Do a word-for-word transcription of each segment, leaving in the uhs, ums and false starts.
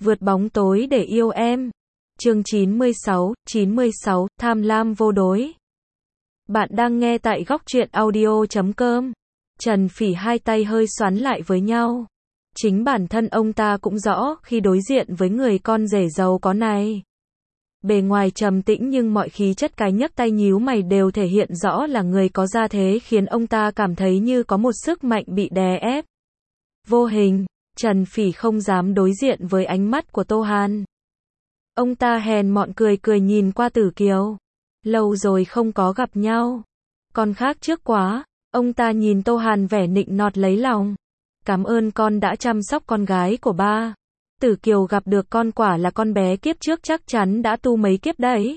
Vượt bóng tối để yêu em. Chương chín mươi sáu, chín mươi sáu, tham lam vô đối. Bạn đang nghe tại góc truyện audio chấm com. Trần Phỉ hai tay hơi xoắn lại với nhau. Chính bản thân ông ta cũng rõ khi đối diện với người con rể giàu có này. Bề ngoài trầm tĩnh nhưng mọi khí chất cái nhấc tay nhíu mày đều thể hiện rõ là người có gia thế, khiến ông ta cảm thấy như có một sức mạnh bị đè ép vô hình. Trần Phỉ không dám đối diện với ánh mắt của Tô Hàn. Ông ta hèn mọn cười cười nhìn qua Tử Kiều. Lâu rồi không có gặp nhau. Con khác trước quá. Ông ta nhìn Tô Hàn vẻ nịnh nọt lấy lòng. Cảm ơn con đã chăm sóc con gái của ba. Tử Kiều gặp được con quả là con bé kiếp trước chắc chắn đã tu mấy kiếp đấy.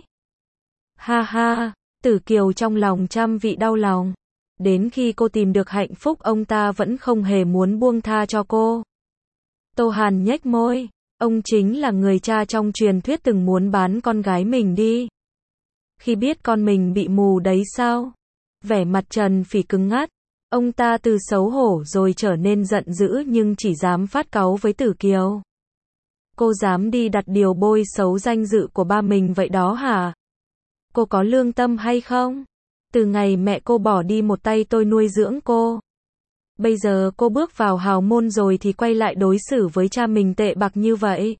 Ha ha, Tử Kiều trong lòng trăm vị đau lòng. Đến khi cô tìm được hạnh phúc ông ta vẫn không hề muốn buông tha cho cô. Tô Hàn nhếch môi. Ông chính là người cha trong truyền thuyết từng muốn bán con gái mình đi. Khi biết con mình bị mù đấy sao? Vẻ mặt Trần Phỉ cứng ngắt. Ông ta từ xấu hổ rồi trở nên giận dữ nhưng chỉ dám phát cáu với Tử Kiều. Cô dám đi đặt điều bôi xấu danh dự của ba mình vậy đó hả? Cô có lương tâm hay không? Từ ngày mẹ cô bỏ đi một tay tôi nuôi dưỡng cô. Bây giờ cô bước vào hào môn rồi thì quay lại đối xử với cha mình tệ bạc như vậy.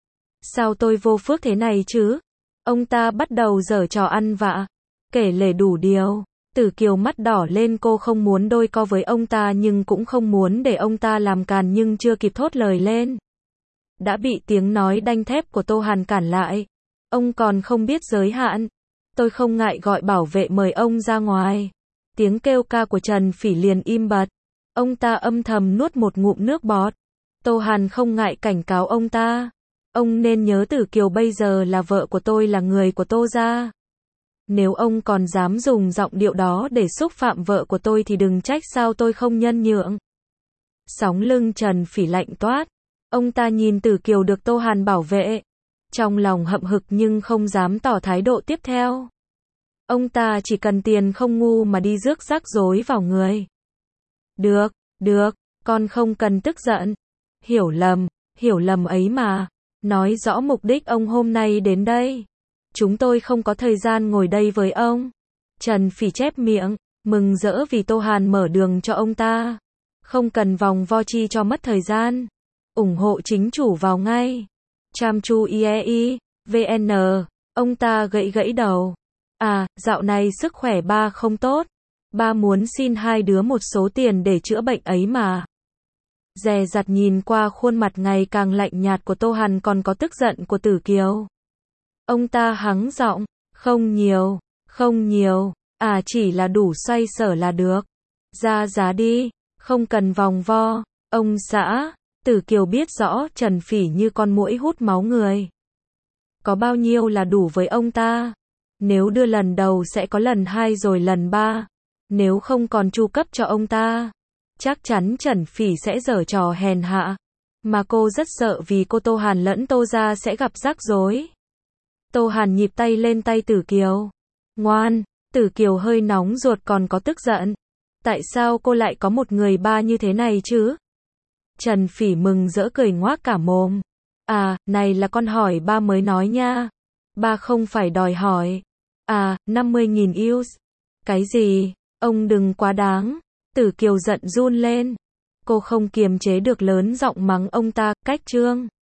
Sao tôi vô phước thế này chứ? Ông ta bắt đầu giở trò ăn vạ, kể lể đủ điều. Tử Kiều mắt đỏ lên, cô không muốn đôi co với ông ta nhưng cũng không muốn để ông ta làm càn, nhưng chưa kịp thốt lời lên đã bị tiếng nói đanh thép của Tô Hàn cản lại. Ông còn không biết giới hạn. Tôi không ngại gọi bảo vệ mời ông ra ngoài. Tiếng kêu ca của Trần Phỉ liền im bặt. Ông ta âm thầm nuốt một ngụm nước bọt. Tô Hàn không ngại cảnh cáo ông ta. Ông nên nhớ Tử Kiều bây giờ là vợ của tôi, là người của Tô gia. Nếu ông còn dám dùng giọng điệu đó để xúc phạm vợ của tôi thì đừng trách sao tôi không nhân nhượng. Sóng lưng Trần Phỉ lạnh toát. Ông ta nhìn Tử Kiều được Tô Hàn bảo vệ. Trong lòng hậm hực nhưng không dám tỏ thái độ tiếp theo. Ông ta chỉ cần tiền không ngu mà đi rước rắc rối vào người. Được, được, con không cần tức giận. Hiểu lầm, hiểu lầm ấy mà. Nói rõ mục đích ông hôm nay đến đây. Chúng tôi không có thời gian ngồi đây với ông. Trần Phỉ chép miệng, mừng rỡ vì Tô Hàn mở đường cho ông ta. Không cần vòng vo chi cho mất thời gian. ủng hộ chính chủ vào ngay. Cham chu i e i, vn. Ông ta gãy gãy đầu. À, dạo này sức khỏe ba không tốt. Ba muốn xin hai đứa một số tiền để chữa bệnh ấy mà. Dè dặt nhìn qua khuôn mặt ngày càng lạnh nhạt của Tô Hàn còn có tức giận của Tử Kiều. Ông ta hắng giọng, không nhiều, không nhiều, à chỉ là đủ xoay sở là được. Ra giá đi, không cần vòng vo. Ông xã, Tử Kiều biết rõ Trần Phỉ như con muỗi hút máu người. Có bao nhiêu là đủ với ông ta? Nếu đưa lần đầu sẽ có lần hai rồi lần ba. Nếu không còn chu cấp cho ông ta, chắc chắn Trần Phỉ sẽ giở trò hèn hạ. Mà cô rất sợ vì cô Tô Hàn lẫn Tô gia sẽ gặp rắc rối. Tô Hàn nhịp tay lên tay Tử Kiều. Ngoan, Tử Kiều hơi nóng ruột còn có tức giận. Tại sao cô lại có một người ba như thế này chứ? Trần Phỉ mừng rỡ cười ngoác cả mồm. À, này là con hỏi ba mới nói nha. Ba không phải đòi hỏi. À, năm mươi nghìn views. Cái gì? Ông đừng quá đáng. Tử Kiều giận run lên. Cô không kiềm chế được lớn giọng mắng ông ta, cách trương.